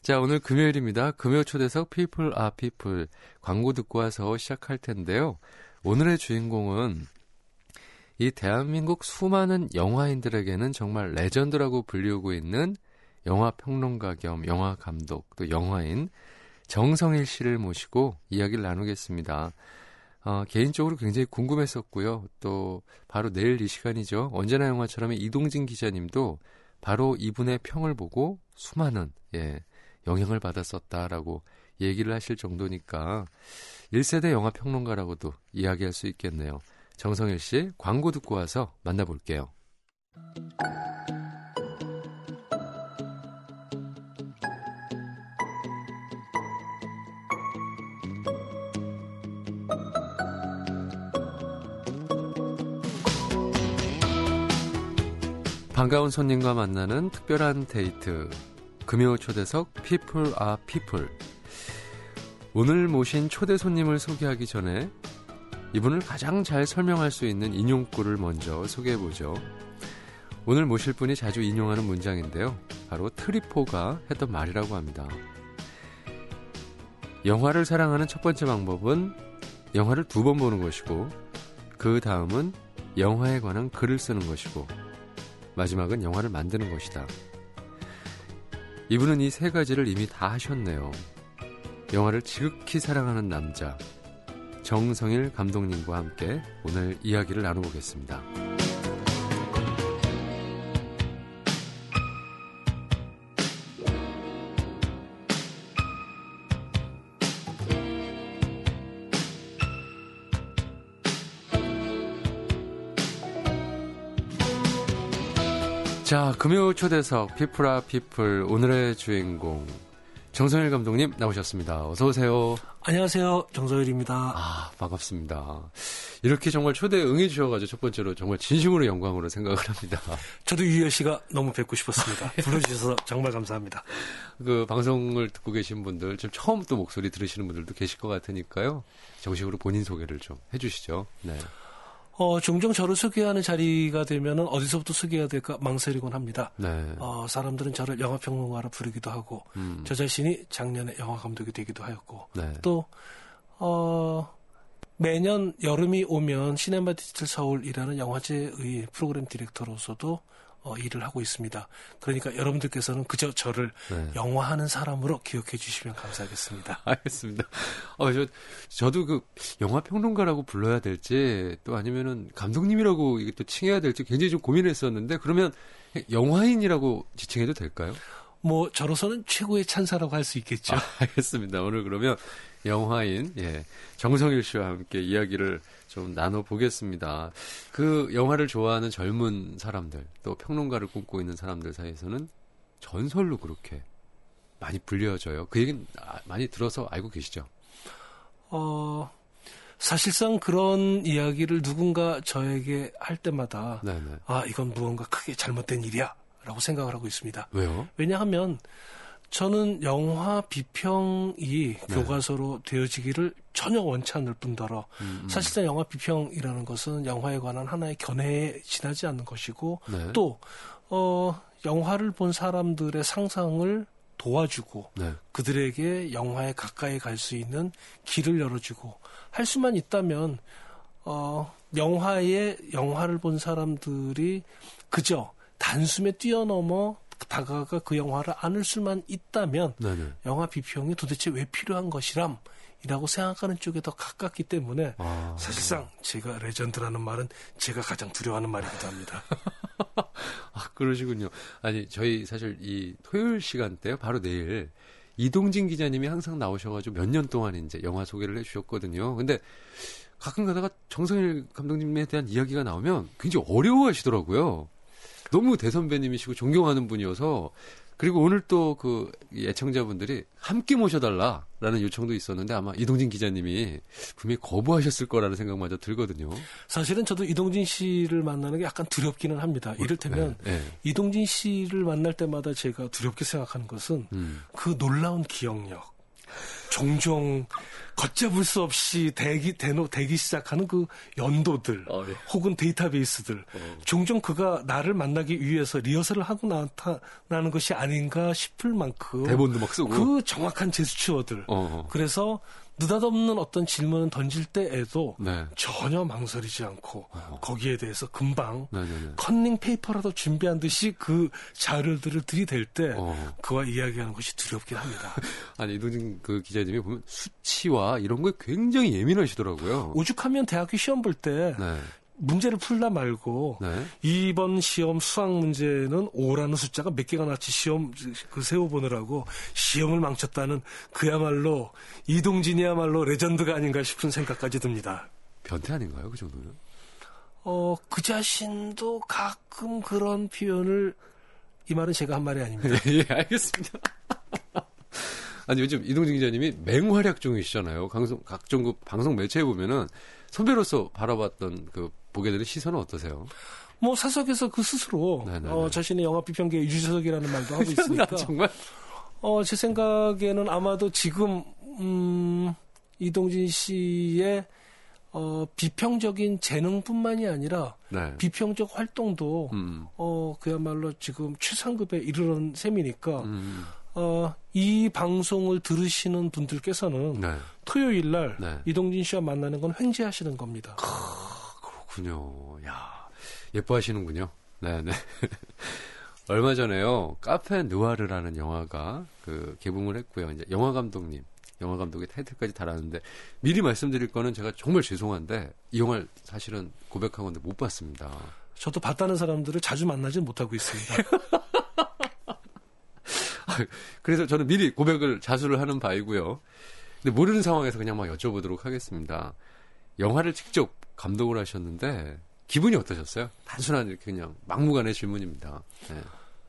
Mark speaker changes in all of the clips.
Speaker 1: 자, 오늘 금요일입니다. 금요 초대석 People are People 광고 듣고 와서 시작할 텐데요. 오늘의 주인공은 이 대한민국 수많은 영화인들에게는 정말 레전드라고 불리우고 있는 영화평론가 겸 영화감독 또 영화인 정성일 씨를 모시고 이야기를 나누겠습니다. 개인적으로 굉장히 궁금했었고요. 또 바로 내일 이 시간이죠. 언제나 영화처럼 이동진 기자님도 바로 이분의 평을 보고 수많은 영향을 받았었다라고 얘기를 하실 정도니까 1세대 영화평론가라고도 이야기할 수 있겠네요. 정성일 씨 광고 듣고 와서 만나볼게요. 반가운 손님과 만나는 특별한 데이트 금요 초대석 People are People. 오늘 모신 초대 손님을 소개하기 전에 이분을 가장 잘 설명할 수 있는 인용구를 먼저 소개해보죠. 오늘 모실 분이 자주 인용하는 문장인데요. 바로 트리포가 했던 말이라고 합니다. 영화를 사랑하는 첫 번째 방법은 영화를 2번 보는 것이고 그 다음은 영화에 관한 글을 쓰는 것이고 마지막은 영화를 만드는 것이다. 이분은 이 3가지를 이미 다 하셨네요. 영화를 지극히 사랑하는 남자 정성일 감독님과 함께 오늘 이야기를 나눠보겠습니다. 자, 금요 초대석 People are People 오늘의 주인공 정성일 감독님 나오셨습니다. 어서 오세요.
Speaker 2: 안녕하세요. 정성일입니다.
Speaker 1: 반갑습니다. 이렇게 정말 초대에 응해주셔가지고 첫 번째로 정말 진심으로 영광으로 생각을 합니다.
Speaker 2: 저도 유열 씨가 너무 뵙고 싶었습니다. 불러주셔서 정말 감사합니다.
Speaker 1: 그 방송을 듣고 계신 분들, 지금 처음 또 목소리 들으시는 분들도 계실 것 같으니까요. 정식으로 본인 소개를 좀 해주시죠. 네.
Speaker 2: 종종 저를 소개하는 자리가 되면은 어디서부터 소개해야 될까 망설이곤 합니다.
Speaker 1: 네.
Speaker 2: 사람들은 저를 영화평론가로 부르기도 하고, 저 자신이 작년에 영화감독이 되기도 하였고,
Speaker 1: 네.
Speaker 2: 또, 매년 여름이 오면 시네마 디지털 서울이라는 영화제의 프로그램 디렉터로서도 일을 하고 있습니다. 그러니까 여러분들께서는 그저 저를 영화하는 사람으로 기억해 주시면 감사하겠습니다.
Speaker 1: 알겠습니다. 저도 그 영화 평론가라고 불러야 될지 또 아니면은 감독님이라고 이게 또 칭해야 될지 굉장히 좀 고민했었는데 그러면 영화인이라고 지칭해도 될까요?
Speaker 2: 저로서는 최고의 찬사라고 할 수 있겠죠.
Speaker 1: 알겠습니다. 오늘 그러면 영화인 정성일 씨와 함께 이야기를 좀 나눠보겠습니다. 그 영화를 좋아하는 젊은 사람들 또 평론가를 꿈꾸고 있는 사람들 사이에서는 전설로 그렇게 많이 불려져요. 그 얘기는 많이 들어서 알고 계시죠?
Speaker 2: 사실상 그런 이야기를 누군가 저에게 할 때마다
Speaker 1: 네네.
Speaker 2: 이건 무언가 크게 잘못된 일이야 라고 생각을 하고 있습니다.
Speaker 1: 왜요?
Speaker 2: 왜냐하면 저는 영화 비평이 교과서로 되어지기를 전혀 원치 않을 뿐더러 사실상 영화 비평이라는 것은 영화에 관한 하나의 견해에 지나지 않는 것이고 또 영화를 본 사람들의 상상을 도와주고 그들에게 영화에 가까이 갈 수 있는 길을 열어주고 할 수만 있다면 영화를 본 사람들이 그저 단숨에 뛰어넘어 다가가 그 영화를 안을 수만 있다면 영화 비평이 도대체 왜 필요한 것이람이라고 생각하는 쪽에 더 가깝기 때문에 사실상 제가 레전드라는 말은 제가 가장 두려워하는 말이기도 합니다.
Speaker 1: 그러시군요. 아니 저희 사실 이 토요일 시간대요. 바로 내일 이동진 기자님이 항상 나오셔가지고 몇 년 동안 이제 영화 소개를 해주셨거든요. 근데 가끔 가다가 정성일 감독님에 대한 이야기가 나오면 굉장히 어려워하시더라고요. 너무 대선배님이시고 존경하는 분이어서 그리고 오늘 또 그 애청자분들이 함께 모셔달라라는 요청도 있었는데 아마 이동진 기자님이 분명히 거부하셨을 거라는 생각마저 들거든요.
Speaker 2: 사실은 저도 이동진 씨를 만나는 게 약간 두렵기는 합니다. 이를테면 이동진 씨를 만날 때마다 제가 두렵게 생각하는 것은 그 놀라운 기억력. 종종 걷잡을 수 없이 대기 시작하는 그 연도들
Speaker 1: 예.
Speaker 2: 혹은 데이터베이스들 종종 그가 나를 만나기 위해서 리허설을 하고 나타나는 것이 아닌가 싶을 만큼
Speaker 1: 대본도 막 쓰고
Speaker 2: 그 정확한 제스처들 그래서 느닷없는 어떤 질문을 던질 때에도
Speaker 1: 네.
Speaker 2: 전혀 망설이지 않고 거기에 대해서 금방
Speaker 1: 네네네.
Speaker 2: 컨닝 페이퍼라도 준비한 듯이 그 자료들을 들이댈 때 그와 이야기하는 것이 두렵긴 합니다.
Speaker 1: 아니 이동진 그 기자님이 보면 수치와 이런 거에 굉장히 예민하시더라고요.
Speaker 2: 오죽하면 대학교 시험 볼 때
Speaker 1: 네.
Speaker 2: 문제를 풀다 말고
Speaker 1: 네.
Speaker 2: 이번 시험 수학 문제는 5라는 숫자가 몇 개가 나지 시험 그 세워보느라고 시험을 망쳤다는 그야말로 이동진이야말로 레전드가 아닌가 싶은 생각까지 듭니다.
Speaker 1: 변태 아닌가요? 그 정도면?
Speaker 2: 그 자신도 가끔 그런 표현을 이 말은 제가 한 말이 아닙니다.
Speaker 1: 예, 알겠습니다. 아니 요즘 이동진 기자님이 맹활약 중이시잖아요. 각종 그 방송 매체에 보면은 선배로서 바라봤던 그 보게 되는 시선은 어떠세요?
Speaker 2: 뭐 사석에서 그 스스로 자신의 영화 비평계의 유지석이라는 말도 하고 있으니까
Speaker 1: 정말
Speaker 2: 제 생각에는 아마도 지금 이동진 씨의 비평적인 재능뿐만이 아니라
Speaker 1: 네.
Speaker 2: 비평적 활동도 그야말로 지금 최상급에 이르는 셈이니까 이 방송을 들으시는 분들께서는
Speaker 1: 네.
Speaker 2: 토요일 날
Speaker 1: 네.
Speaker 2: 이동진 씨와 만나는 건 횡재하시는 겁니다.
Speaker 1: 그렇군요. 야, 예뻐하시는군요. 네네. 얼마 전에요. 카페 누아르라는 영화가 그 개봉을 했고요. 이제 영화 감독의 타이틀까지 달았는데 미리 말씀드릴 거는 제가 정말 죄송한데 이 영화를 사실은 고백하건데 못 봤습니다.
Speaker 2: 저도 봤다는 사람들을 자주 만나지 못하고 있습니다.
Speaker 1: 그래서 저는 미리 고백을 자수를 하는 바이고요. 근데 모르는 상황에서 그냥 막 여쭤보도록 하겠습니다. 영화를 직접 감독을 하셨는데 기분이 어떠셨어요? 단순한 이렇게 그냥 막무가내 질문입니다. 네.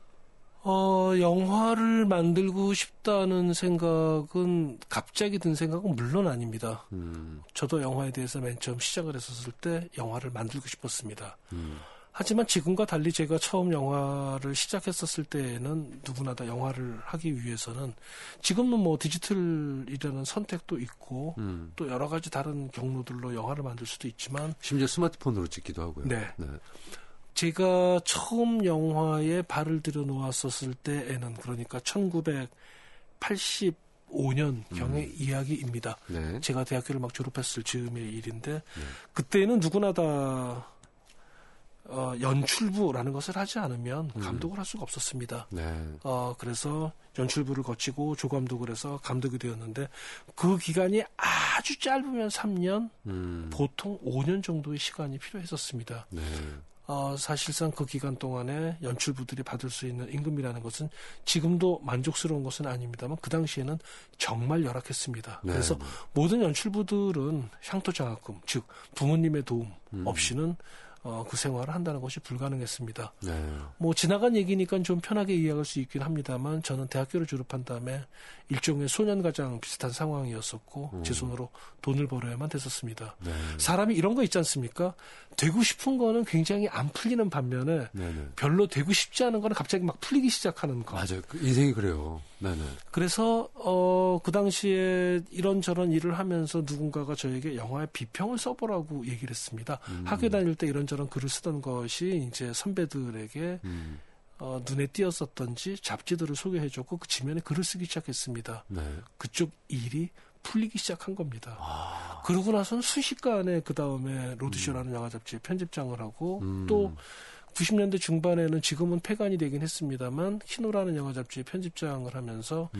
Speaker 2: 영화를 만들고 싶다는 생각은 갑자기 든 생각은 물론 아닙니다. 저도 영화에 대해서 맨 처음 시작을 했었을 때 영화를 만들고 싶었습니다. 하지만 지금과 달리 제가 처음 영화를 시작했었을 때에는 누구나 다 영화를 하기 위해서는 지금은 뭐 디지털이라는 선택도 있고 또 여러 가지 다른 경로들로 영화를 만들 수도 있지만
Speaker 1: 심지어 스마트폰으로 찍기도 하고요.
Speaker 2: 네. 제가 처음 영화에 발을 들여놓았었을 때에는 그러니까 1985년경의 이야기입니다.
Speaker 1: 네.
Speaker 2: 제가 대학교를 막 졸업했을 즈음의 일인데 그때는 누구나 다 연출부라는 것을 하지 않으면 감독을 할 수가 없었습니다.
Speaker 1: 네.
Speaker 2: 그래서 연출부를 거치고 조감독을 해서 감독이 되었는데 그 기간이 아주 짧으면 3년, 보통 5년 정도의 시간이 필요했었습니다.
Speaker 1: 네.
Speaker 2: 사실상 그 기간 동안에 연출부들이 받을 수 있는 임금이라는 것은 지금도 만족스러운 것은 아닙니다만 그 당시에는 정말 열악했습니다.
Speaker 1: 네.
Speaker 2: 그래서 모든 연출부들은 향토장학금, 즉 부모님의 도움 없이는 그 생활을 한다는 것이 불가능했습니다.
Speaker 1: 네.
Speaker 2: 뭐 지나간 얘기니까 좀 편하게 이해할 수 있긴 합니다만 저는 대학교를 졸업한 다음에 일종의 소년가장 비슷한 상황이었었고 제 손으로 돈을 벌어야만 됐었습니다.
Speaker 1: 네.
Speaker 2: 사람이 이런 거 있지 않습니까? 되고 싶은 거는 굉장히 안 풀리는 반면에
Speaker 1: 네네.
Speaker 2: 별로 되고 싶지 않은 거는 갑자기 막 풀리기 시작하는 거.
Speaker 1: 맞아요. 인생이 그래요. 네네.
Speaker 2: 그래서 그 당시에 이런저런 일을 하면서 누군가가 저에게 영화의 비평을 써보라고 얘기를 했습니다. 학교 다닐 때 이런저런 글을 쓰던 것이 이제 선배들에게 눈에 띄었었던지 잡지들을 소개해줬고 그 지면에 글을 쓰기 시작했습니다.
Speaker 1: 네.
Speaker 2: 그쪽 일이 풀리기 시작한 겁니다. 그러고 나서는 순식간에 그 다음에 로드쇼라는 영화 잡지에 편집장을 하고 또 90년대 중반에는 지금은 폐간이 되긴 했습니다만 키노라는 영화 잡지에 편집장을 하면서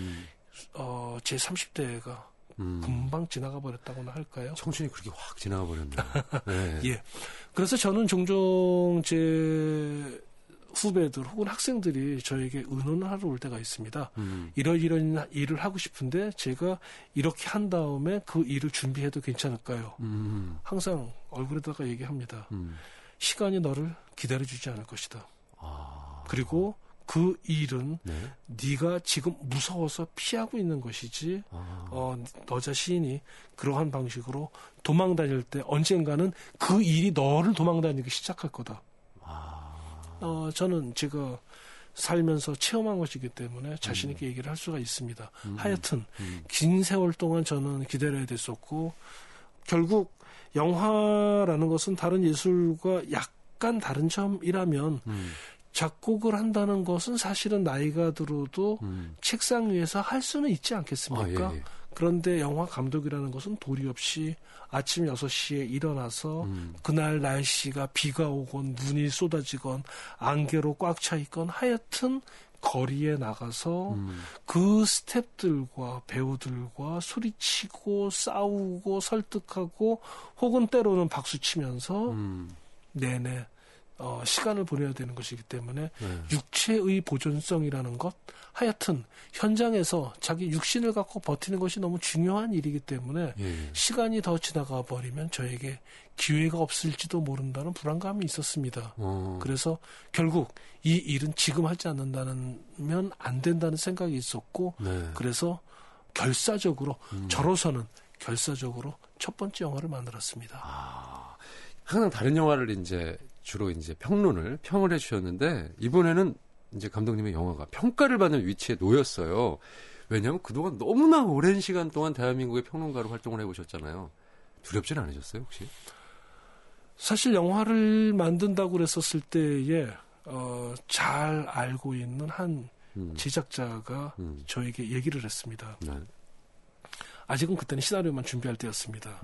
Speaker 2: 제 30대가 금방 지나가 버렸다고나 할까요?
Speaker 1: 청춘이 그렇게 확 지나가 버렸네요. 네.
Speaker 2: 예. 그래서 저는 종종 제 후배들 혹은 학생들이 저에게 의논을 하러 올 때가 있습니다. 이런 일을 하고 싶은데 제가 이렇게 한 다음에 그 일을 준비해도 괜찮을까요? 항상 얼굴에다가 얘기합니다. 시간이 너를 기다려주지 않을 것이다. 그리고 그 일은 네가 지금 무서워서 피하고 있는 것이지 너 자신이 그러한 방식으로 도망 다닐 때 언젠가는 그 일이 너를 도망 다니기 시작할 거다. 저는 제가 살면서 체험한 것이기 때문에 자신 있게 얘기를 할 수가 있습니다. 하여튼 긴 세월 동안 저는 기다려야 됐었고 결국 영화라는 것은 다른 예술과 약간 다른 점이라면 작곡을 한다는 것은 사실은 나이가 들어도 책상 위에서 할 수는 있지 않겠습니까?
Speaker 1: 예.
Speaker 2: 그런데 영화 감독이라는 것은 도리 없이 아침 6시에 일어나서 그날 날씨가 비가 오건 눈이 쏟아지건 안개로 꽉 차 있건 하여튼 거리에 나가서 그 스태프들과 배우들과 소리치고 싸우고 설득하고 혹은 때로는 박수치면서 내내 시간을 보내야 되는 것이기 때문에 육체의 보존성이라는 것 하여튼 현장에서 자기 육신을 갖고 버티는 것이 너무 중요한 일이기 때문에 시간이 더 지나가 버리면 저에게 기회가 없을지도 모른다는 불안감이 있었습니다. 그래서 결국 이 일은 지금 하지 않는다면 안 된다는 생각이 있었고 그래서 결사적으로 저로서는 결사적으로 첫 번째 영화를 만들었습니다.
Speaker 1: 항상 다른 영화를 주로 평을 해주셨는데 이번에는 이제 감독님의 영화가 평가를 받는 위치에 놓였어요. 왜냐하면 그동안 너무나 오랜 시간 동안 대한민국의 평론가로 활동을 해보셨잖아요. 두렵진 않으셨어요, 혹시?
Speaker 2: 사실 영화를 만든다고 그랬었을 때에 잘 알고 있는 한 제작자가 저에게 얘기를 했습니다. 아직은 그때는 시나리오만 준비할 때였습니다.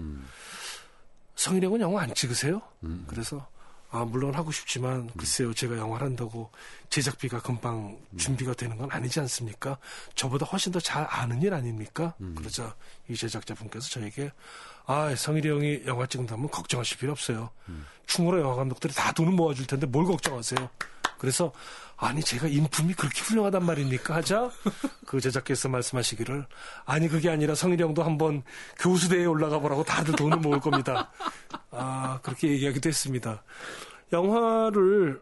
Speaker 2: 성일이 형은 영화 안 찍으세요? 그래서 물론 하고 싶지만 글쎄요 제가 영화를 한다고 제작비가 금방 준비가 되는 건 아니지 않습니까? 저보다 훨씬 더 잘 아는 일 아닙니까? 그러자 이 제작자분께서 저에게 성일이 형이 영화 찍는다면 걱정하실 필요 없어요. 충무로 영화 감독들이 다 돈을 모아줄 텐데 뭘 걱정하세요? 그래서 아니 제가 인품이 그렇게 훌륭하단 말입니까? 하자 그 제작께서 말씀하시기를 아니 그게 아니라 성일이 형도 한번 교수대회에 올라가 보라고 다들 돈을 모을 겁니다. 그렇게 얘기하기도 했습니다. 영화를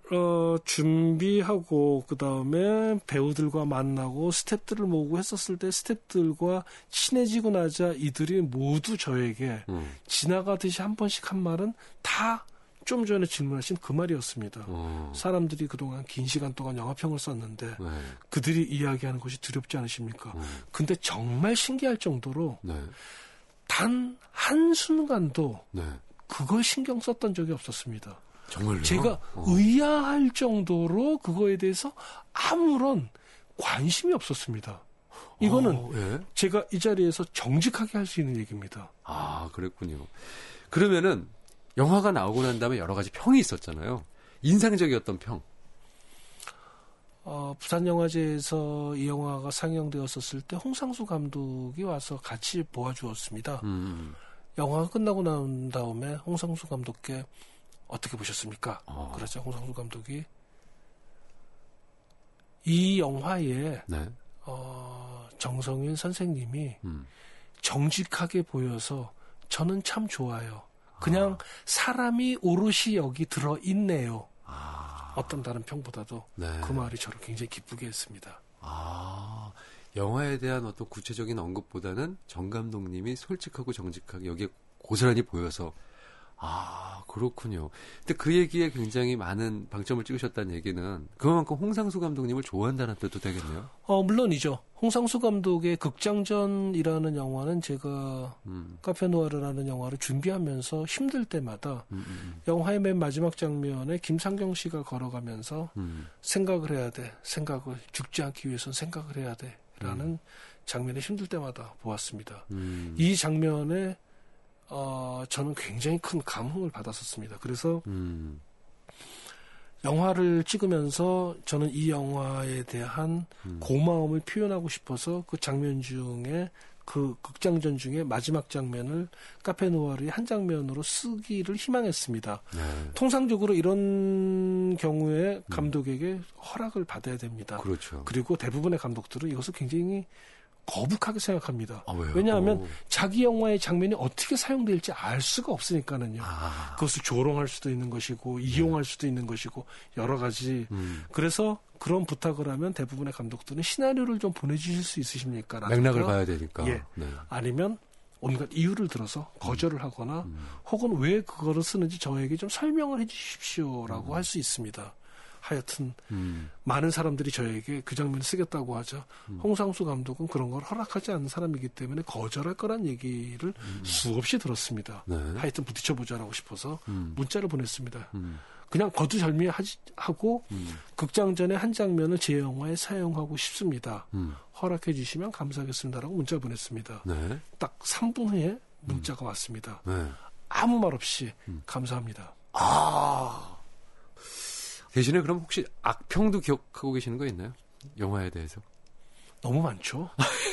Speaker 2: 준비하고 그다음에 배우들과 만나고 스태프들을 모으고 했었을 때 스태프들과 친해지고 나자 이들이 모두 저에게 지나가듯이 한 번씩 한 말은 다 좀 전에 질문하신 그 말이었습니다. 사람들이 그동안 긴 시간 동안 영화평을 썼는데 그들이 이야기하는 것이 두렵지 않으십니까? 근데 정말 신기할 정도로 단 한순간도 그걸 신경 썼던 적이 없었습니다.
Speaker 1: 정말요?
Speaker 2: 제가 의아할 정도로 그거에 대해서 아무런 관심이 없었습니다. 이거는 제가 이 자리에서 정직하게 할 수 있는 얘기입니다.
Speaker 1: 그랬군요. 그러면은 영화가 나오고 난 다음에 여러 가지 평이 있었잖아요. 인상적이었던 평.
Speaker 2: 부산영화제에서 이 영화가 상영되었었을 때 홍상수 감독이 와서 같이 보아주었습니다. 영화가 끝나고 난 다음에 홍상수 감독께 어떻게 보셨습니까? 그러자 홍상수 감독이 이 영화에 정성윤 선생님이 정직하게 보여서 저는 참 좋아요. 그냥 사람이 오롯이 여기 들어있네요. 어떤 다른 평보다도 그 말이 저를 굉장히 기쁘게 했습니다.
Speaker 1: 영화에 대한 어떤 구체적인 언급보다는 정 감독님이 솔직하고 정직하게 여기에 고스란히 보여서 그렇군요. 근데 그 얘기에 굉장히 많은 방점을 찍으셨다는 얘기는 그만큼 홍상수 감독님을 좋아한다는 뜻도 되겠네요.
Speaker 2: 물론이죠. 홍상수 감독의 극장전이라는 영화는 제가 카페누아르라는 영화를 준비하면서 힘들 때마다 영화의 맨 마지막 장면에 김상경 씨가 걸어가면서 생각을 해야 돼. 죽지 않기 위해서는 생각을 해야 돼. 라는 장면에 힘들 때마다 보았습니다. 이 장면에 저는 굉장히 큰 감흥을 받았었습니다. 그래서 영화를 찍으면서 저는 이 영화에 대한 고마움을 표현하고 싶어서 그 장면 중에 그 극장전 중에 마지막 장면을 카페누아르의 한 장면으로 쓰기를 희망했습니다. 통상적으로 이런 경우에 감독에게 허락을 받아야 됩니다.
Speaker 1: 그렇죠.
Speaker 2: 그리고 대부분의 감독들은 이것을 굉장히 거북하게 생각합니다.
Speaker 1: 왜요?
Speaker 2: 왜냐하면 자기 영화의 장면이 어떻게 사용될지 알 수가 없으니까는요. 그것을 조롱할 수도 있는 것이고 이용할 수도 있는 것이고 여러 가지. 그래서 그런 부탁을 하면 대부분의 감독들은 시나리오를 좀 보내주실 수 있으십니까?
Speaker 1: 맥락을 봐야 되니까.
Speaker 2: 아니면 온갖 이유를 들어서 거절을 하거나 혹은 왜 그거를 쓰는지 저에게 좀 설명을 해 주십시오라고 할 수 있습니다. 하여튼 많은 사람들이 저에게 그 장면을 쓰겠다고 하죠. 홍상수 감독은 그런 걸 허락하지 않는 사람이기 때문에 거절할 거란 얘기를 수없이 들었습니다.
Speaker 1: 네.
Speaker 2: 하여튼 부딪혀보자라고 싶어서 문자를 보냈습니다. 그냥 거두절미하고 극장전의 한 장면을 제 영화에 사용하고 싶습니다. 허락해 주시면 감사하겠습니다라고 문자를 보냈습니다.
Speaker 1: 네.
Speaker 2: 딱 3분 후에 문자가 왔습니다.
Speaker 1: 네.
Speaker 2: 아무 말 없이 감사합니다.
Speaker 1: 대신에 그럼 혹시 악평도 기억하고 계시는 거 있나요? 영화에 대해서?
Speaker 2: 너무 많죠.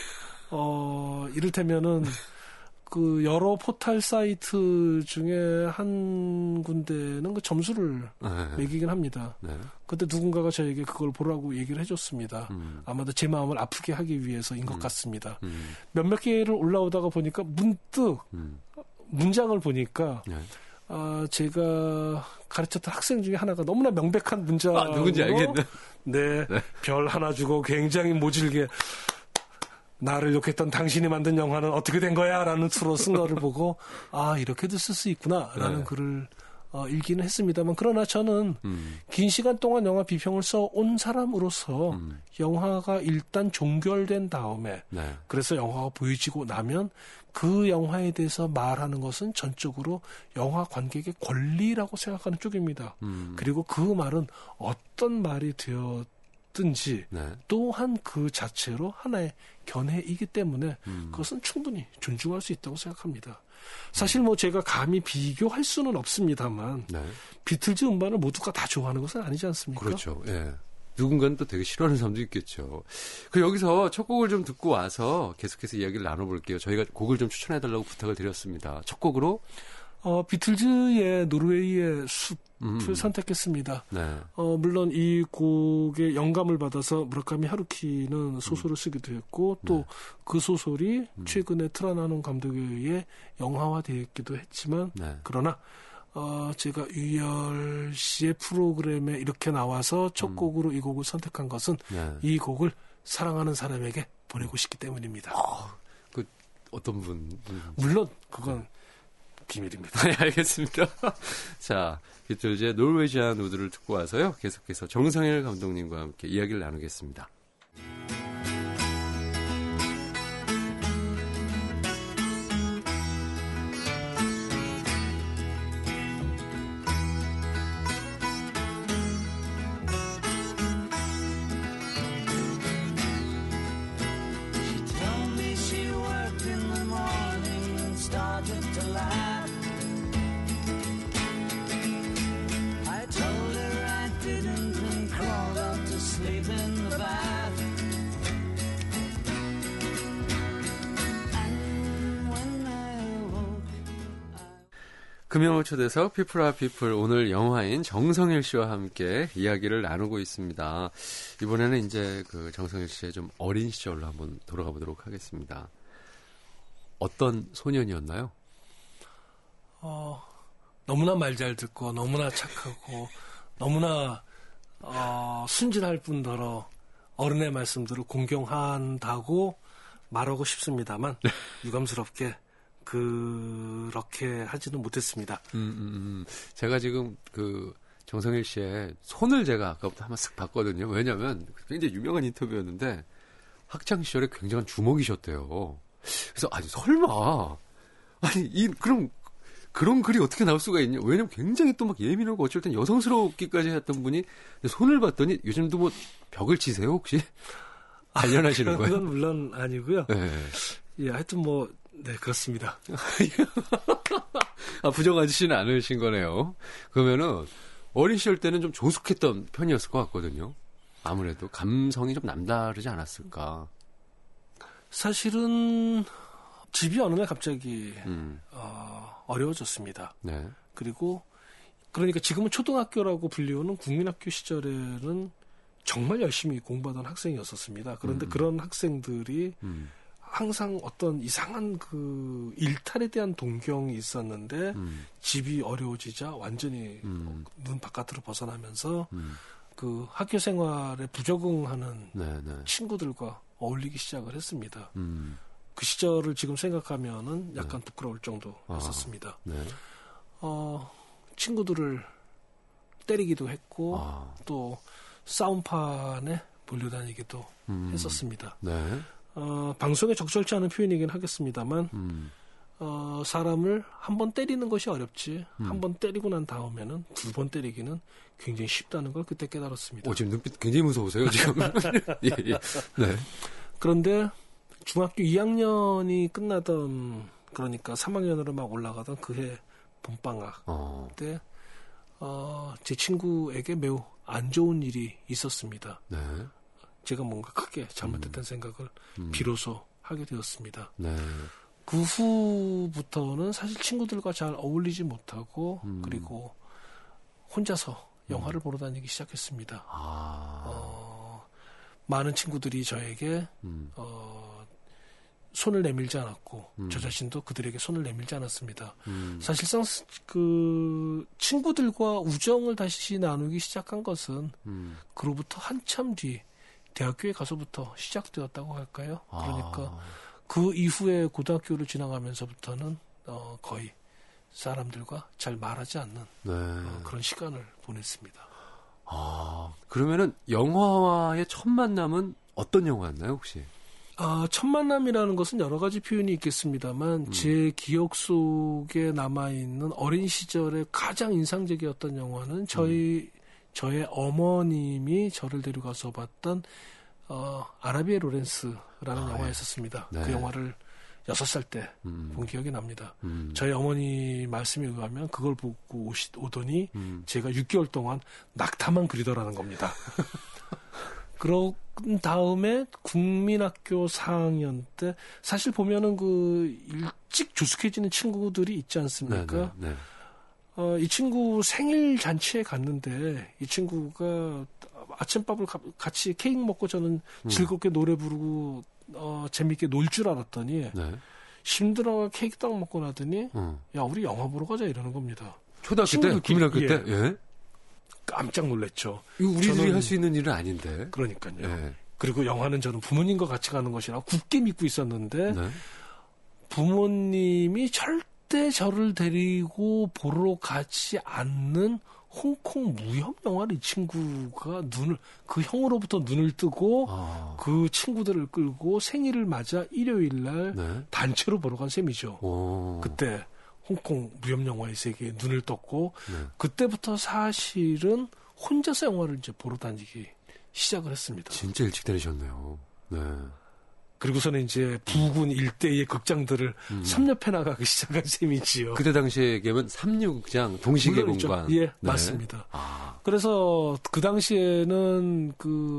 Speaker 2: 이를테면은 그 여러 포털 사이트 중에 한 군데는 그 점수를 매기긴 합니다.
Speaker 1: 네.
Speaker 2: 그때 누군가가 저에게 그걸 보라고 얘기를 해줬습니다. 아마도 제 마음을 아프게 하기 위해서인 것 같습니다. 몇몇 개를 올라오다가 보니까 문득 문장을 보니까
Speaker 1: 네.
Speaker 2: 제가 가르쳤던 학생 중에 하나가 너무나 명백한 문장으로
Speaker 1: 누군지 알겠네.
Speaker 2: 네, 별 하나 주고 굉장히 모질게 나를 욕했던 당신이 만든 영화는 어떻게 된 거야? 라는 투로 쓴 거를 보고 이렇게도 쓸 수 있구나 라는 글을 읽기는 했습니다만 그러나 저는 긴 시간 동안 영화 비평을 써온 사람으로서 영화가 일단 종결된 다음에
Speaker 1: 네.
Speaker 2: 그래서 영화가 보여지고 나면 그 영화에 대해서 말하는 것은 전적으로 영화 관객의 권리라고 생각하는 쪽입니다. 그리고 그 말은 어떤 말이 되었든지
Speaker 1: 네.
Speaker 2: 또한 그 자체로 하나의 견해이기 때문에 그것은 충분히 존중할 수 있다고 생각합니다. 사실 뭐 제가 감히 비교할 수는 없습니다만
Speaker 1: 네.
Speaker 2: 비틀즈 음반을 모두가 다 좋아하는 것은 아니지 않습니까?
Speaker 1: 그렇죠. 예. 누군가는 또 되게 싫어하는 사람도 있겠죠. 그 여기서 첫 곡을 좀 듣고 와서 계속해서 이야기를 나눠볼게요. 저희가 곡을 좀 추천해달라고 부탁을 드렸습니다. 첫 곡으로
Speaker 2: 비틀즈의 노르웨이의 숲을 선택했습니다.
Speaker 1: 네.
Speaker 2: 물론 이 곡에 영감을 받아서 무라카미 하루키는 소설을 쓰기도 했고 또 그 소설이 최근에 트라나논 감독에 의해 영화화되었기도 했지만
Speaker 1: 네.
Speaker 2: 그러나 제가 유열 씨의 프로그램에 이렇게 나와서 첫 곡으로 이 곡을 선택한 것은
Speaker 1: 네.
Speaker 2: 이 곡을 사랑하는 사람에게 보내고 싶기 때문입니다.
Speaker 1: 그 어떤 분?
Speaker 2: 물론 그건 비밀입니다.
Speaker 1: 네, 알겠습니다. 자, 비틀즈의 노르웨이지안 우드를 듣고 와서요. 계속해서 정성일 감독님과 함께 이야기를 나누겠습니다. 금요일 초대석 피플 아 피플 오늘 영화인 정성일 씨와 함께 이야기를 나누고 있습니다. 이번에는 이제 그 정성일 씨의 좀 어린 시절로 한번 돌아가 보도록 하겠습니다. 어떤 소년이었나요?
Speaker 2: 너무나 말 잘 듣고 너무나 착하고 너무나 순진할 뿐더러 어른의 말씀들을 공경한다고 말하고 싶습니다만 유감스럽게 그렇게 하지는 못했습니다.
Speaker 1: 제가 지금 그 정성일 씨의 손을 제가 아까부터 한번 쓱 봤거든요. 왜냐하면 굉장히 유명한 인터뷰였는데 학창 시절에 굉장한 주먹이셨대요. 그래서 아니 설마 그럼 그런 글이 어떻게 나올 수가 있냐? 왜냐면 굉장히 또 막 예민하고 어쩔 땐 여성스럽기까지 했던 분이 손을 봤더니 요즘도 뭐 벽을 치세요 혹시? 단련하시는 거예요?
Speaker 2: 그건 물론 아니고요.
Speaker 1: 네.
Speaker 2: 예, 하여튼 네, 그렇습니다.
Speaker 1: 부정하지는 않으신 거네요. 그러면은 어린 시절 때는 좀 조숙했던 편이었을 것 같거든요. 아무래도 감성이 좀 남다르지 않았을까.
Speaker 2: 사실은 집이 어느 날 갑자기 어려워졌습니다.
Speaker 1: 네.
Speaker 2: 그러니까 지금은 초등학교라고 불리우는 국민학교 시절에는 정말 열심히 공부하던 학생이었었습니다. 그런데 그런 학생들이 항상 어떤 이상한 그 일탈에 대한 동경이 있었는데 집이 어려워지자 완전히 눈 바깥으로 벗어나면서 그 학교 생활에 부적응하는 친구들과 어울리기 시작을 했습니다. 그 시절을 지금 생각하면은 약간 부끄러울 정도였었습니다.
Speaker 1: 네.
Speaker 2: 친구들을 때리기도 했고 또 싸움판에 몰려다니기도 했었습니다.
Speaker 1: 네.
Speaker 2: 방송에 적절치 않은 표현이긴 하겠습니다만 사람을 한 번 때리는 것이 어렵지 한 번 때리고 난 다음에는 2번 때리기는 굉장히 쉽다는 걸 그때 깨달았습니다.
Speaker 1: 지금 눈빛 굉장히 무서우세요 지금. 예, 예. 네.
Speaker 2: 그런데 중학교 2학년이 끝나던 그러니까 3학년으로 막 올라가던 그해 봄방학 때 제 친구에게 매우 안 좋은 일이 있었습니다.
Speaker 1: 네.
Speaker 2: 제가 뭔가 크게 잘못했다는 생각을 비로소 하게 되었습니다.
Speaker 1: 네.
Speaker 2: 그 후부터는 사실 친구들과 잘 어울리지 못하고 그리고 혼자서 영화를 보러 다니기 시작했습니다. 많은 친구들이 저에게 손을 내밀지 않았고 저 자신도 그들에게 손을 내밀지 않았습니다. 사실상 그 친구들과 우정을 다시 나누기 시작한 것은 그로부터 한참 뒤 대학교에 가서부터 시작되었다고 할까요? 그러니까 그 이후에 고등학교를 지나가면서부터는 거의 사람들과 잘 말하지 않는 그런 시간을 보냈습니다.
Speaker 1: 그러면은 영화와의 첫 만남은 어떤 영화였나요, 혹시?
Speaker 2: 첫 만남이라는 것은 여러 가지 표현이 있겠습니다만 제 기억 속에 남아있는 어린 시절에 가장 인상적이었던 영화는 저의 어머님이 저를 데려가서 봤던 아라비의 로렌스라는 영화였었습니다.
Speaker 1: 네.
Speaker 2: 그 영화를 6살 때 본 기억이 납니다. 저희 어머니 말씀에 의하면 그걸 보고 오더니 제가 6개월 동안 낙타만 그리더라는 겁니다. 그런 다음에 국민학교 4학년 때 사실 보면은 그 일찍 조숙해지는 친구들이 있지 않습니까?
Speaker 1: 네.
Speaker 2: 이 친구 생일 잔치에 갔는데 이 친구가 아침밥을 같이 케이크 먹고 저는 즐겁게 노래 부르고 재밌게 놀 줄 알았더니 힘들어가 케이크 딱 먹고 나더니 야 우리 영화 보러 가자 이러는 겁니다.
Speaker 1: 초등학교 때? 국민학교 때? 예.
Speaker 2: 깜짝 놀랐죠.
Speaker 1: 이거 우리들이 할 수 있는 일은 아닌데.
Speaker 2: 그러니까요.
Speaker 1: 예.
Speaker 2: 그리고 영화는 저는 부모님과 같이 가는 것이라 굳게 믿고 있었는데 부모님이 절대 저를 데리고 보러 가지 않는 홍콩 무협 영화를 이 친구가 그 형으로부터 눈을 뜨고 그 친구들을 끌고 생일을 맞아 일요일 날 단체로 보러 간 셈이죠. 그때 홍콩 무협 영화의 세계에 눈을 떴고 그때부터 사실은 혼자서 영화를 이제 보러 다니기 시작을 했습니다.
Speaker 1: 진짜 일찍 다니셨네요. 네.
Speaker 2: 그리고서는 이제 부근 일대의 극장들을 섭렵해 나가기 시작한 셈이지요.
Speaker 1: 그때 당시에 얘기하면 삼류극장, 동시개봉관.
Speaker 2: 예, 맞습니다. 그래서 그 당시에는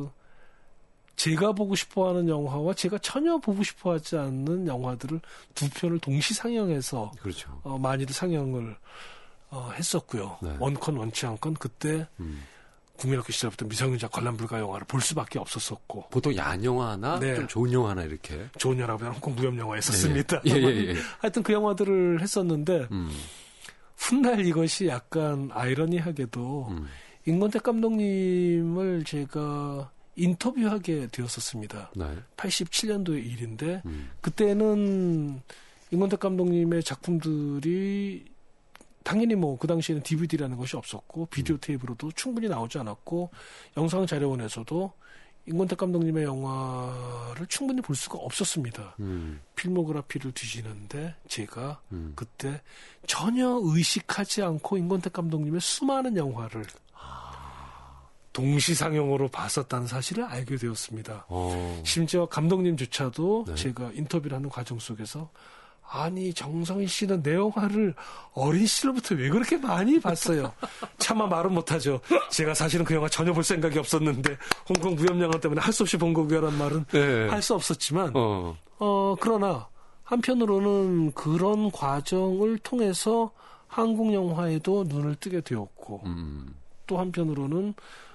Speaker 2: 제가 보고 싶어하는 영화와 제가 전혀 보고 싶어하지 않는 영화들을 두 편을 동시 상영해서
Speaker 1: 그렇죠.
Speaker 2: 많이들 상영을 했었고요. 원컨 원치 않건 그때 국민학교 시절부터 미성년자 관람 불가 영화를 볼 수밖에 없었었고
Speaker 1: 보통 야한 영화나 좀 좋은 영화 하나 이렇게
Speaker 2: 좋은 영화보다 홍콩 무협 영화였었습니다.
Speaker 1: 예.
Speaker 2: 하여튼 그 영화들을 했었는데 훗날 이것이 약간 아이러니하게도 임권택 감독님을 제가 인터뷰하게 되었었습니다. 87년도의 일인데 그때는 임권택 감독님의 작품들이 당연히 그 당시에는 DVD라는 것이 없었고 비디오 테이프로도 충분히 나오지 않았고 영상자료원에서도 임권택 감독님의 영화를 충분히 볼 수가 없었습니다. 필모그래피를 뒤지는데 제가 그때 전혀 의식하지 않고 임권택 감독님의 수많은 영화를 동시상영으로 봤었다는 사실을 알게 되었습니다. 심지어 감독님조차도 제가 인터뷰를 하는 과정 속에서 아니 정성희 씨는 내 영화를 어린 시절부터 왜 그렇게 많이 봤어요? 차마 말은 못하죠. 제가 사실은 그 영화 전혀 볼 생각이 없었는데 홍콩 무협 영화 때문에 할 수 없이 본 거고요라는 말은 할 수 없었지만 그러나 한편으로는 그런 과정을 통해서 한국 영화에도 눈을 뜨게 되었고 또 한편으로는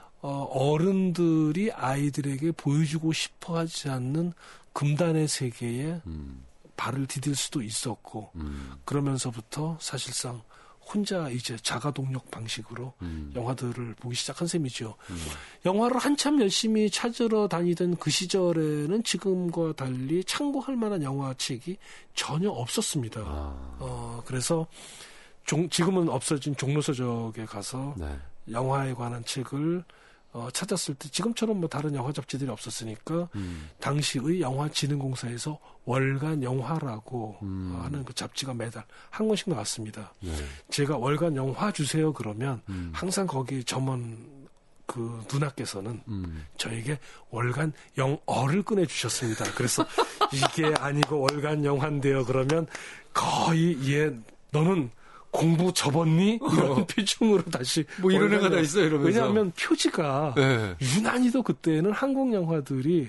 Speaker 2: 어른들이 아이들에게 보여주고 싶어하지 않는 금단의 세계에 발을 디딜 수도 있었고 그러면서부터 사실상 혼자 이제 자가동력 방식으로 영화들을 보기 시작한 셈이죠. 영화를 한참 열심히 찾으러 다니던 그 시절에는 지금과 달리 참고할 만한 영화책이 전혀 없었습니다. 그래서 지금은 없어진 종로서적에 가서 영화에 관한 책을 찾았을 때 지금처럼 뭐 다른 영화 잡지들이 없었으니까 당시의 영화진흥공사에서 월간 영화라고 하는 그 잡지가 매달 한 권씩 나왔습니다.
Speaker 1: 네.
Speaker 2: 제가 월간 영화 주세요 그러면 항상 거기 점원 그 누나께서는 저에게 월간 영어를 꺼내주셨습니다. 그래서 이게 아니고 월간 영화인데요. 그러면 거의 너는 공부 접었니? 이런 표정으로 다시.
Speaker 1: 뭐 이런 애가 다 있어요, 이러면서.
Speaker 2: 왜냐하면 표지가
Speaker 1: 네.
Speaker 2: 유난히도 그때는 한국 영화들이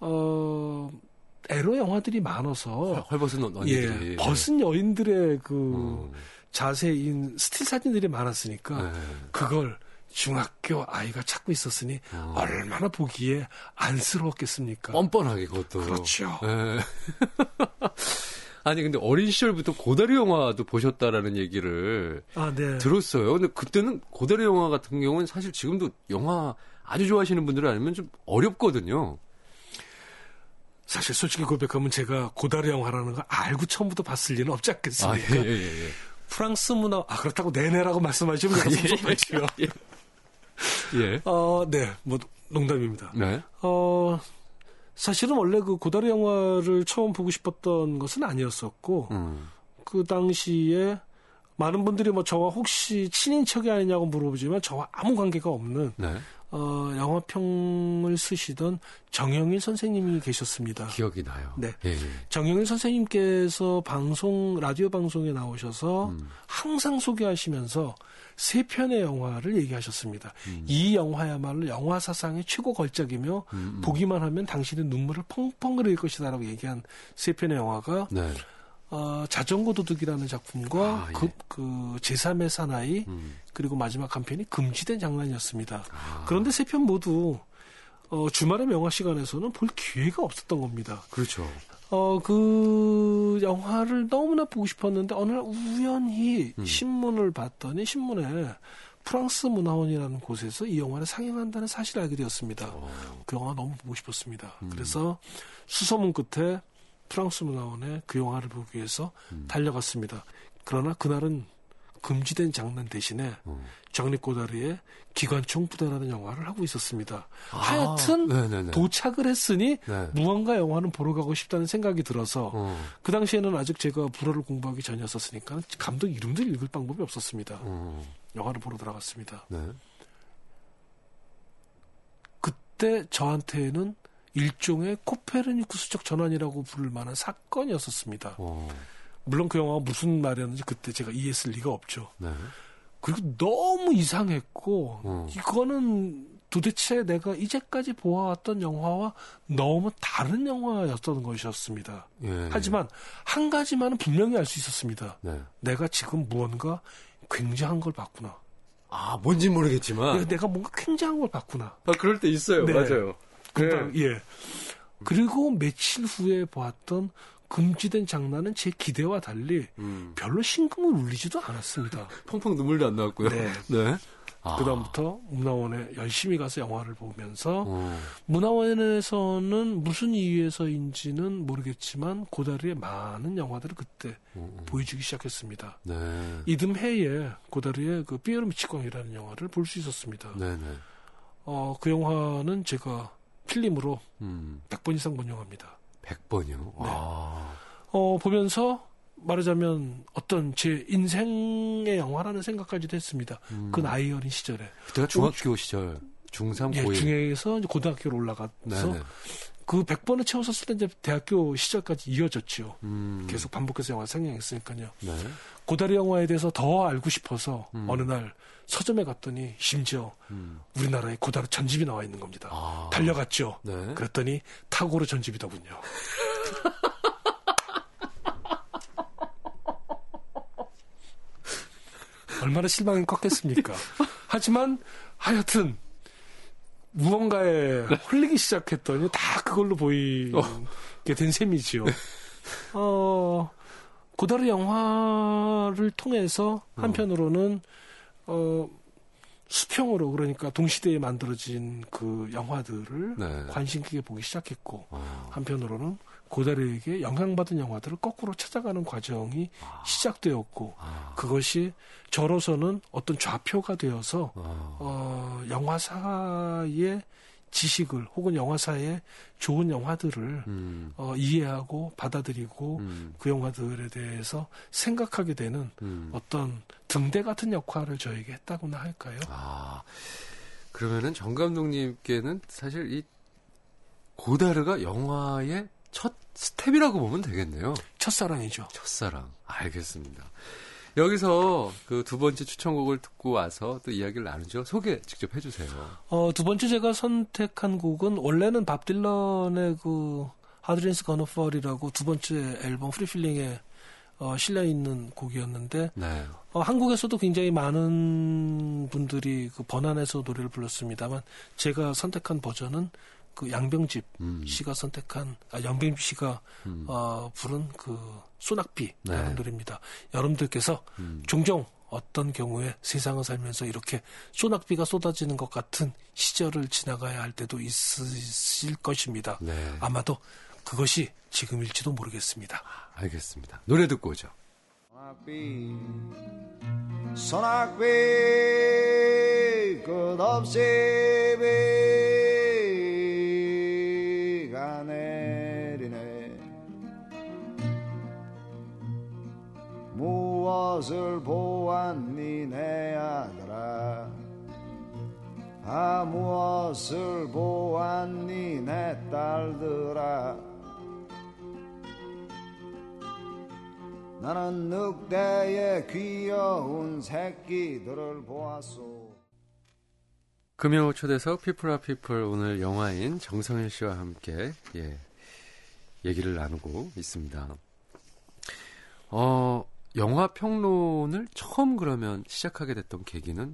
Speaker 2: 에로 영화들이 많아서
Speaker 1: 헐벗은 언니들이.
Speaker 2: 벗은 여인들의 그 자세인 스틸 사진들이 많았으니까 그걸 중학교 아이가 찾고 있었으니 얼마나 보기에 안쓰러웠겠습니까?
Speaker 1: 뻔뻔하게 그것도.
Speaker 2: 그렇죠.
Speaker 1: 네. 아니 근데 어린 시절부터 고다리 영화도 보셨다라는 얘기를
Speaker 2: 네.
Speaker 1: 들었어요. 근데 그때는 고다리 영화 같은 경우는 사실 지금도 영화 아주 좋아하시는 분들은 알면 좀 어렵거든요.
Speaker 2: 사실 솔직히 고백하면 제가 고다리 영화라는 걸 알고 처음부터 봤을 리는 없지 않겠습니까?
Speaker 1: 예.
Speaker 2: 프랑스 문화 그렇다고 내내라고 말씀하시면 섭섭하지요.
Speaker 1: 예.
Speaker 2: 네, 뭐 농담입니다.
Speaker 1: 네.
Speaker 2: 사실은 원래 그 고다리 영화를 처음 보고 싶었던 것은 아니었었고, 그 당시에 많은 분들이 뭐 저와 혹시 친인척이 아니냐고 물어보지만 저와 아무 관계가 없는,
Speaker 1: 네.
Speaker 2: 영화평을 쓰시던 정영일 선생님이 계셨습니다.
Speaker 1: 기억이 나요.
Speaker 2: 네.
Speaker 1: 예.
Speaker 2: 정영일 선생님께서 라디오 방송에 나오셔서 항상 소개하시면서 3편의 영화를 얘기하셨습니다. 이 영화야말로 영화 사상의 최고 걸작이며 보기만 하면 당신의 눈물을 펑펑 흘릴 것이다라고 얘기한 3편의 영화가
Speaker 1: 네.
Speaker 2: 자전거 도둑이라는 작품과 그 제3의 사나이 그리고 마지막 한 편이 금지된 장난이었습니다. 그런데 3편 모두 주말의 영화 시간에서는 볼 기회가 없었던 겁니다.
Speaker 1: 그렇죠.
Speaker 2: 그 영화를 너무나 보고 싶었는데 어느 날 우연히 신문을 봤더니 신문에 프랑스 문화원이라는 곳에서 이 영화를 상영한다는 사실을 알게 되었습니다. 그 영화 너무 보고 싶었습니다. 그래서 수소문 끝에 프랑스 문화원에 그 영화를 보기 위해서 달려갔습니다. 그러나 그날은 금지된 장난 대신에 정립고다리의 기관총 부대라는 영화를 하고 있었습니다. 하여튼
Speaker 1: 네네네.
Speaker 2: 도착을 했으니
Speaker 1: 네.
Speaker 2: 무언가 영화는 보러 가고 싶다는 생각이 들어서 그 당시에는 아직 제가 불어를 공부하기 전이었었으니까 감독 이름도 읽을 방법이 없었습니다. 영화를 보러 들어갔습니다.
Speaker 1: 네.
Speaker 2: 그때 저한테는 일종의 코페르니쿠스적 전환이라고 부를 만한 사건이었었습니다. 물론 그 영화가 무슨 말이었는지 그때 제가 이해했을 리가 없죠.
Speaker 1: 네.
Speaker 2: 그리고 너무 이상했고 이거는 도대체 내가 이제까지 보아왔던 영화와 너무 다른 영화였던 것이었습니다.
Speaker 1: 예.
Speaker 2: 하지만 한 가지만은 분명히 알 수 있었습니다.
Speaker 1: 네.
Speaker 2: 내가 지금 무언가 굉장한 걸 봤구나.
Speaker 1: 뭔진 모르겠지만
Speaker 2: 내가 뭔가 굉장한 걸 봤구나.
Speaker 1: 그럴 때 있어요.
Speaker 2: 네.
Speaker 1: 맞아요.
Speaker 2: 금방, 예. 그리고 며칠 후에 보았던 금지된 장난은 제 기대와 달리 별로 심금을 울리지도 않았습니다.
Speaker 1: 펑펑 눈물도 안 나왔고요.
Speaker 2: 네.
Speaker 1: 네.
Speaker 2: 그다음부터 문화원에 열심히 가서 영화를 보면서 문화원에서는 무슨 이유에서인지는 모르겠지만 고다리의 많은 영화들을 그때 보여주기 시작했습니다.
Speaker 1: 네.
Speaker 2: 이듬해에 고다리의 그 삐에르 미치광이라는 영화를 볼 수 있었습니다.
Speaker 1: 네네.
Speaker 2: 그 영화는 제가 필름으로 100번 이상 본 영화입니다.
Speaker 1: 100번이요?
Speaker 2: 네. 보면서 말하자면 어떤 제 인생의 영화라는 생각까지도 했습니다. 그 나이 어린 시절에.
Speaker 1: 그때가 중학교 시절, 중3, 고1.
Speaker 2: 중에서 이제 고등학교로 올라가서
Speaker 1: 네네.
Speaker 2: 그 100번을 채웠었을 때 이제 대학교 시절까지 이어졌죠. 계속 반복해서 영화 상영했으니까요.
Speaker 1: 네.
Speaker 2: 고다리 영화에 대해서 더 알고 싶어서 어느 날 서점에 갔더니 심지어 우리나라에 고다리 전집이 나와 있는 겁니다. 달려갔죠.
Speaker 1: 네.
Speaker 2: 그랬더니 타고르 전집이더군요. 얼마나 실망이 컸겠습니까? 하지만 하여튼 무언가에 홀리기 시작했더니 다 그걸로 보이게 된 셈이지요. 고다리 영화를 통해서 한편으로는 수평으로 그러니까 동시대에 만들어진 그 영화들을
Speaker 1: 네.
Speaker 2: 관심 있게 보기 시작했고 한편으로는 고다르에게 영향받은 영화들을 거꾸로 찾아가는 과정이 시작되었고 그것이 저로서는 어떤 좌표가 되어서 영화사의 지식을 혹은 영화사의 좋은 영화들을 이해하고 받아들이고 그 영화들에 대해서 생각하게 되는 어떤 등대 같은 역할을 저에게 했다고나 할까요?
Speaker 1: 그러면은 정 감독님께는 사실 이 고다르가 영화의 첫 스텝이라고 보면 되겠네요.
Speaker 2: 첫사랑이죠.
Speaker 1: 첫사랑. 알겠습니다. 여기서 그 두 번째 추천곡을 듣고 와서 또 이야기를 나누죠. 소개 직접 해주세요.
Speaker 2: 두 번째 제가 선택한 곡은 원래는 밥 딜런의 그 Hard Rain's Gonna Fall이라고 두 번째 앨범 프리필링에 실려 있는 곡이었는데
Speaker 1: 네.
Speaker 2: 한국에서도 굉장히 많은 분들이 그 번안해서 노래를 불렀습니다만 제가 선택한 버전은 그 양병집 씨가 선택한 양병집 씨가 부른 그 소낙비라는 노래입니다. 여러분들께서 종종 어떤 경우에 세상을 살면서 이렇게 소낙비가 쏟아지는 것 같은 시절을 지나가야 할 때도 있으실 것입니다.
Speaker 1: 네.
Speaker 2: 아마도 그것이 지금일지도 모르겠습니다.
Speaker 1: 알겠습니다. 노래 듣고 오죠.
Speaker 3: 소낙비 끝없이 비가 내리네 무엇을 보았니 내 아들아 무엇을 보았니 내 딸들아 나는 늑대의 귀여운 새끼들을 보았소.
Speaker 1: 금요 초대석 피플 아 피플 오늘 영화인 정성일 씨와 함께 얘기를 나누고 있습니다. 영화 평론을 처음 그러면 시작하게 됐던 계기는?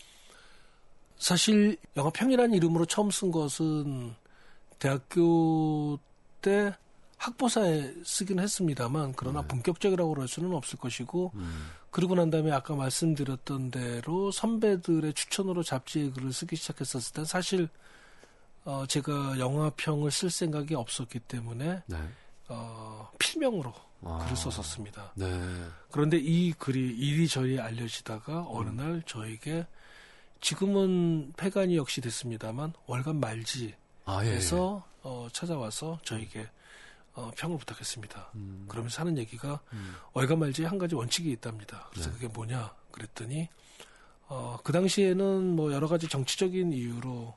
Speaker 2: 사실 영화평이라는 이름으로 처음 쓴 것은 대학교 때 학보사에 쓰긴 했습니다만 그러나 본격적이라고 할 수는 없을 것이고 그리고 난 다음에 아까 말씀드렸던 대로 선배들의 추천으로 잡지에 글을 쓰기 시작했었을 때 사실 제가 영화평을 쓸 생각이 없었기 때문에 필명으로 글을 썼었습니다.
Speaker 1: 네.
Speaker 2: 그런데 이 글이 이리저리 알려지다가 어느 날 저에게 지금은 폐간이 역시 됐습니다만 월간 말지에서 찾아와서 저에게 평을 부탁했습니다. 그러면서 하는 얘기가 월간 말지에 한 가지 원칙이 있답니다. 그래서 그게 뭐냐 그랬더니 그 당시에는 뭐 여러 가지 정치적인 이유로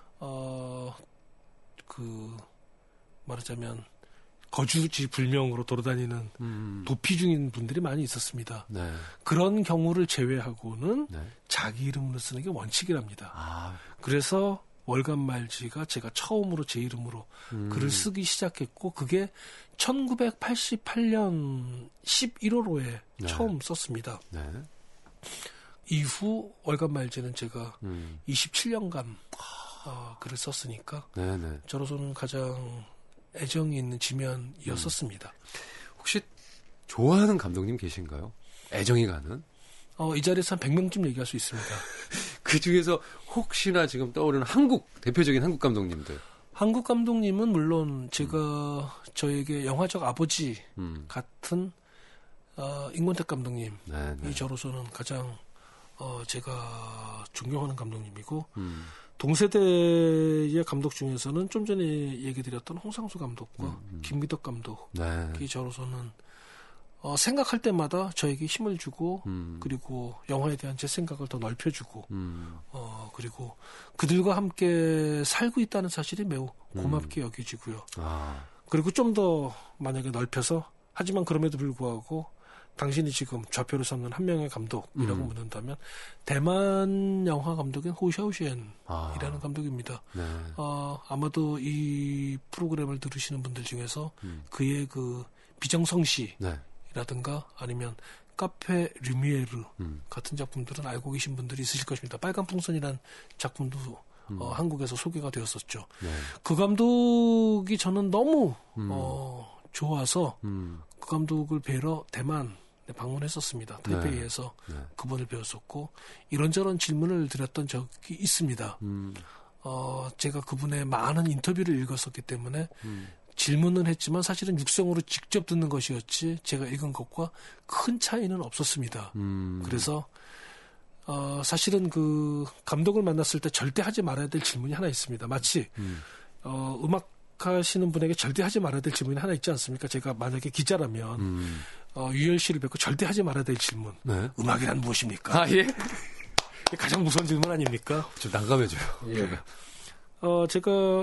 Speaker 2: 그 말하자면 거주지 불명으로 돌아다니는 도피 중인 분들이 많이 있었습니다.
Speaker 1: 네.
Speaker 2: 그런 경우를 제외하고는 자기 이름으로 쓰는 게 원칙이랍니다. 그래서 월간 말지가 제가 처음으로 제 이름으로 글을 쓰기 시작했고 그게 1988년 11월호에 처음 썼습니다.
Speaker 1: 네.
Speaker 2: 이후 월간 말지는 제가 27년간 글을 썼으니까 저로서는 가장 애정이 있는 지면이었었습니다.
Speaker 1: 혹시 좋아하는 감독님 계신가요? 애정이 가는?
Speaker 2: 이 자리에서 한 100명쯤 얘기할 수 있습니다.
Speaker 1: 그 중에서 혹시나 지금 떠오르는 대표적인 한국 감독님들.
Speaker 2: 한국 감독님은 물론 제가 저에게 영화적 아버지 같은 임권택 감독님이 저로서는 가장 제가 존경하는 감독님이고 동세대의 감독 중에서는 좀 전에 얘기 드렸던 홍상수 감독과 김미덕 감독이 저로서는 생각할 때마다 저에게 힘을 주고 그리고 영화에 대한 제 생각을 더 넓혀주고 그리고 그들과 함께 살고 있다는 사실이 매우 고맙게 여겨지고요. 그리고 좀 더 만약에 넓혀서 하지만 그럼에도 불구하고 당신이 지금 좌표를 삼는 한 명의 감독이라고 묻는다면 대만 영화 감독인 호샤오시엔이라는 감독입니다. 아마도 이 프로그램을 들으시는 분들 중에서 그의 그 비정성시 라든가 아니면 카페 르미에르 같은 작품들은 알고 계신 분들이 있으실 것입니다. 빨간 풍선이라는 작품도 한국에서 소개가 되었었죠. 그 감독이 저는 너무 좋아서 그 감독을 뵈러 대만에 방문했었습니다. 타이페이에서 그분을 배웠었고 이런저런 질문을 드렸던 적이 있습니다. 제가 그분의 많은 인터뷰를 읽었었기 때문에 질문은 했지만 사실은 육성으로 직접 듣는 것이었지 제가 읽은 것과 큰 차이는 없었습니다. 그래서 사실은 그 감독을 만났을 때 절대 하지 말아야 될 질문이 하나 있습니다. 마치 음악 하시는 분에게 절대 하지 말아야 될 질문이 하나 있지 않습니까? 제가 만약에 기자라면 유열 씨를 뵙고 절대 하지 말아야 될 질문.
Speaker 1: 네.
Speaker 2: 음악이란 무엇입니까?
Speaker 1: 아, 예?
Speaker 2: 가장 무서운 질문 아닙니까?
Speaker 1: 좀 난감해져요.
Speaker 2: 예. 제가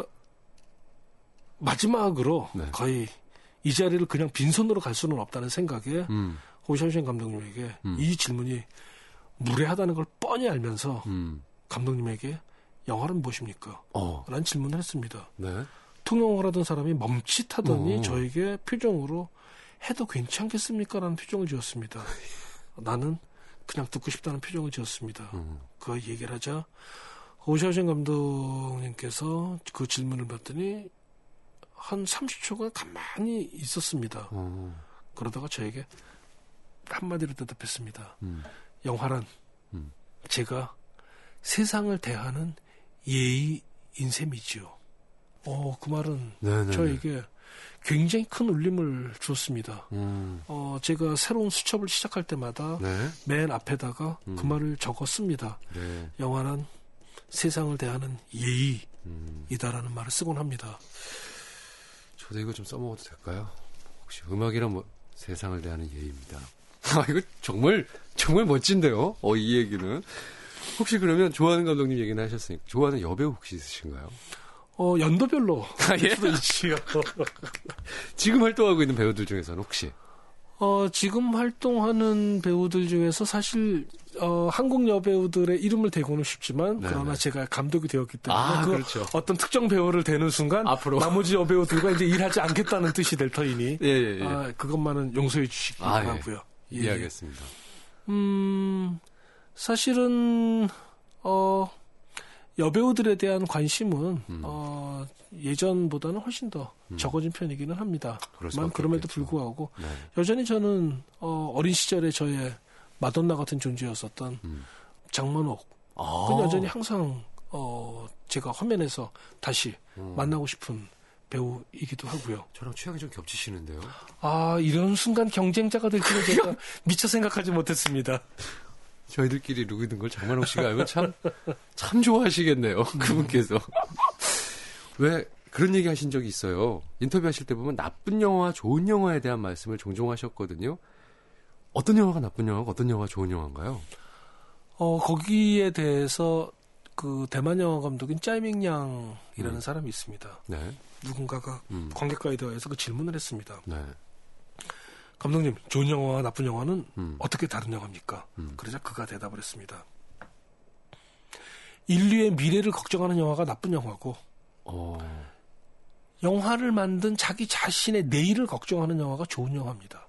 Speaker 2: 마지막으로
Speaker 1: 네.
Speaker 2: 거의 이 자리를 그냥 빈손으로 갈 수는 없다는 생각에 호샤오셴 감독님에게 이 질문이 무례하다는 걸 뻔히 알면서 감독님에게 영화는 무엇입니까? 라는 질문을 했습니다.
Speaker 1: 네.
Speaker 2: 통영을 하던 사람이 멈칫하더니 저에게 표정으로 해도 괜찮겠습니까? 라는 표정을 지었습니다. 나는 그냥 듣고 싶다는 표정을 지었습니다. 그 얘기를 하자 호샤오셴 감독님께서 그 질문을 받더니 한 30초간 가만히 있었습니다. 그러다가 저에게 한마디로 대답했습니다. 영화란 제가 세상을 대하는 예의인 셈이지요. 그 말은
Speaker 1: 네네네.
Speaker 2: 저에게 굉장히 큰 울림을 주었습니다. 제가 새로운 수첩을 시작할 때마다
Speaker 1: 네.
Speaker 2: 맨 앞에다가 그 말을 적었습니다.
Speaker 1: 네.
Speaker 2: 영화는 세상을 대하는 예의이다라는 말을 쓰곤 합니다.
Speaker 1: 저도 이거 좀 써먹어도 될까요? 혹시 음악이란 뭐 세상을 대하는 예의입니다. 이거 정말 멋진데요. 이 얘기는. 혹시 그러면 좋아하는 감독님 얘기는 하셨으니까 좋아하는 여배우 혹시 있으신가요?
Speaker 2: 연도별로
Speaker 1: 예?
Speaker 2: 수도 있지요.
Speaker 1: 지금 활동하고 있는 배우들 중에서는 혹시?
Speaker 2: 지금 활동하는 배우들 중에서 사실 한국 여배우들의 이름을 대고는 싶지만
Speaker 1: 네네.
Speaker 2: 그러나 제가 감독이 되었기 때문에
Speaker 1: 그렇죠.
Speaker 2: 어떤 특정 배우를 대는 순간
Speaker 1: 앞으로
Speaker 2: 나머지 여배우들과 이제 일하지 않겠다는 뜻이 될 터이니
Speaker 1: 예.
Speaker 2: 그것만은 용서해 주시기 바라고요.
Speaker 1: 예. 이해하겠습니다.
Speaker 2: 사실은 여배우들에 대한 관심은 예전보다는 훨씬 더 적어진 편이기는 합니다만 그럼에도 불구하고
Speaker 1: 네.
Speaker 2: 여전히 저는 어린 시절에 저의 마돈나 같은 존재였었던 장만옥은 여전히 항상 제가 화면에서 다시 만나고 싶은 배우이기도 하고요.
Speaker 1: 저랑 취향이 좀 겹치시는데요.
Speaker 2: 이런 순간 경쟁자가 될 줄은 제가 미처 생각하지 못했습니다.
Speaker 1: 저희들끼리 룩 있는 걸 장만옥 씨가 알면 참 좋아하시겠네요. 그분께서. 왜 그런 얘기 하신 적이 있어요. 인터뷰 하실 때 보면 나쁜 영화, 좋은 영화에 대한 말씀을 종종 하셨거든요. 어떤 영화가 나쁜 영화고 어떤 영화가 좋은 영화인가요?
Speaker 2: 거기에 대해서 그 대만 영화 감독인 짜이밍양이라는 사람이 있습니다.
Speaker 1: 네.
Speaker 2: 누군가가 관객과에 대해서 그 질문을 했습니다.
Speaker 1: 네.
Speaker 2: 감독님, 좋은 영화와 나쁜 영화는 어떻게 다른 영화입니까? 그러자 그가 대답을 했습니다. 인류의 미래를 걱정하는 영화가 나쁜 영화고 영화를 만든 자기 자신의 내일을 걱정하는 영화가 좋은 영화입니다.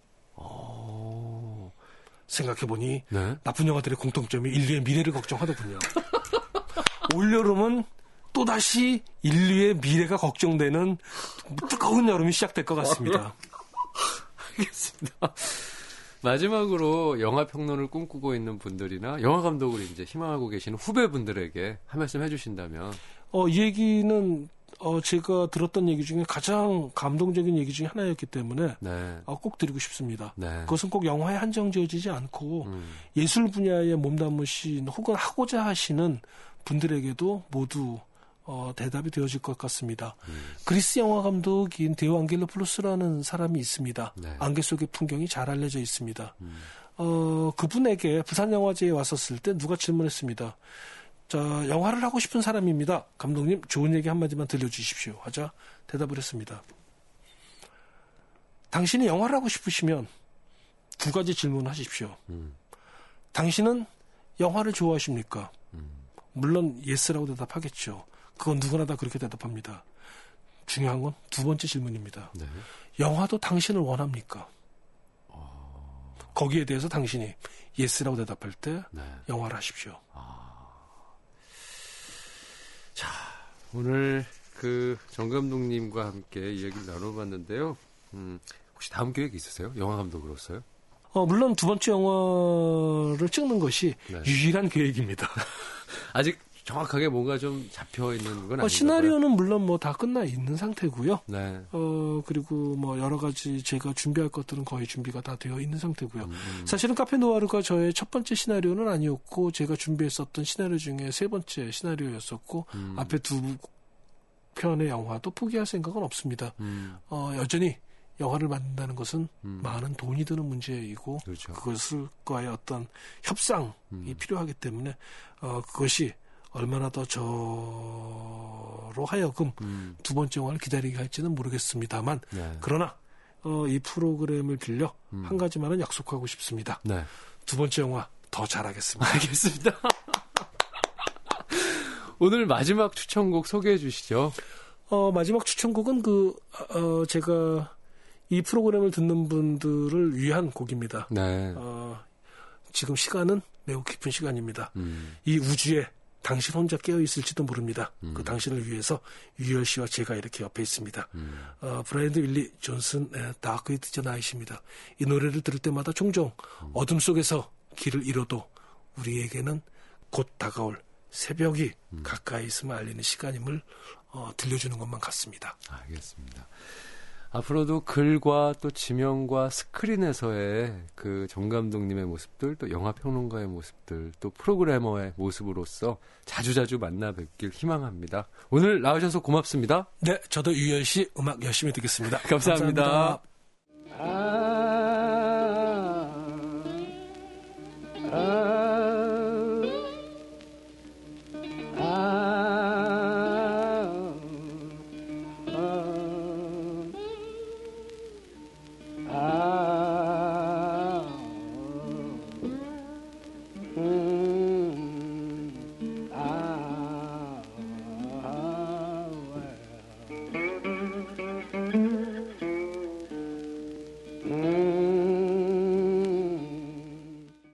Speaker 2: 생각해보니
Speaker 1: 네.
Speaker 2: 나쁜 영화들의 공통점이 인류의 미래를 걱정하더군요. 올여름은 또다시 인류의 미래가 걱정되는 뜨거운 여름이 시작될 것 같습니다.
Speaker 1: 알겠습니다. 마지막으로 영화 평론을 꿈꾸고 있는 분들이나 영화 감독을 이제 희망하고 계시는 후배분들에게 한 말씀 해주신다면.
Speaker 2: 이 얘기는 제가 들었던 얘기 중에 가장 감동적인 얘기 중에 하나였기 때문에
Speaker 1: 네.
Speaker 2: 꼭 드리고 싶습니다.
Speaker 1: 네.
Speaker 2: 그것은 꼭 영화에 한정지어지지 않고 예술 분야에 몸담으신 혹은 하고자 하시는 분들에게도 모두 대답이 되어질 것 같습니다. 그리스 영화 감독인 데오 안겔로플로스라는 사람이 있습니다.
Speaker 1: 네.
Speaker 2: 안개 속의 풍경이 잘 알려져 있습니다. 그분에게 부산영화제에 왔었을 때 누가 질문했습니다. 자, 영화를 하고 싶은 사람입니다. 감독님, 좋은 얘기 한마디만 들려주십시오. 하자 대답을 했습니다. 당신이 영화를 하고 싶으시면 두 가지 질문을 하십시오. 당신은 영화를 좋아하십니까? 물론 예스라고 대답하겠죠. 그건 누구나 다 그렇게 대답합니다. 중요한 건 두 번째 질문입니다.
Speaker 1: 네.
Speaker 2: 영화도 당신을 원합니까? 거기에 대해서 당신이 예스라고 대답할 때
Speaker 1: 네.
Speaker 2: 영화를 하십시오.
Speaker 1: 자, 오늘 정 감독님과 함께 이야기를 나눠봤는데요. 혹시 다음 계획 있으세요? 영화 감독으로서요?
Speaker 2: 물론 두 번째 영화를 찍는 것이
Speaker 1: 네.
Speaker 2: 유일한 계획입니다.
Speaker 1: 아직 정확하게 뭔가 좀 잡혀 있는 건 아닌가요?
Speaker 2: 시나리오는 물론 뭐 다 끝나 있는 상태고요.
Speaker 1: 네.
Speaker 2: 그리고 뭐 여러 가지 제가 준비할 것들은 거의 준비가 다 되어 있는 상태고요. 사실은 카페 노아르가 저의 첫 번째 시나리오는 아니었고 제가 준비했었던 시나리오 중에 세 번째 시나리오였었고 앞에 두 편의 영화도 포기할 생각은 없습니다. 여전히 영화를 만든다는 것은 많은 돈이 드는 문제이고
Speaker 1: 그렇죠.
Speaker 2: 그것과의 어떤 협상이 필요하기 때문에 그것이 얼마나 더 저로 하여금 두 번째 영화를 기다리게 할지는 모르겠습니다만
Speaker 1: 네.
Speaker 2: 그러나 이 프로그램을 빌려 한 가지만은 약속하고 싶습니다.
Speaker 1: 네.
Speaker 2: 두 번째 영화 더 잘하겠습니다.
Speaker 1: 알겠습니다. 오늘 마지막 추천곡 소개해 주시죠.
Speaker 2: 마지막 추천곡은 제가 이 프로그램을 듣는 분들을 위한 곡입니다.
Speaker 1: 네.
Speaker 2: 지금 시간은 매우 깊은 시간입니다. 이 우주에 당신 혼자 깨어있을지도 모릅니다. 그 당신을 위해서 유열 씨와 제가 이렇게 옆에 있습니다. 브라이언 윌리 존슨 다크 이즈 더 나잇입니다. 이 노래를 들을 때마다 종종 어둠 속에서 길을 잃어도 우리에게는 곧 다가올 새벽이 가까이 있음을 알리는 시간임을 들려주는 것만 같습니다.
Speaker 1: 알겠습니다. 앞으로도 글과 또 지명과 스크린에서의 그 정 감독님의 모습들, 또 영화평론가의 모습들, 또 프로그래머의 모습으로서 자주자주 만나 뵙길 희망합니다. 오늘 나오셔서 고맙습니다.
Speaker 2: 네, 저도 유열 씨 음악 열심히 듣겠습니다.
Speaker 1: 감사합니다.
Speaker 2: 감사합니다.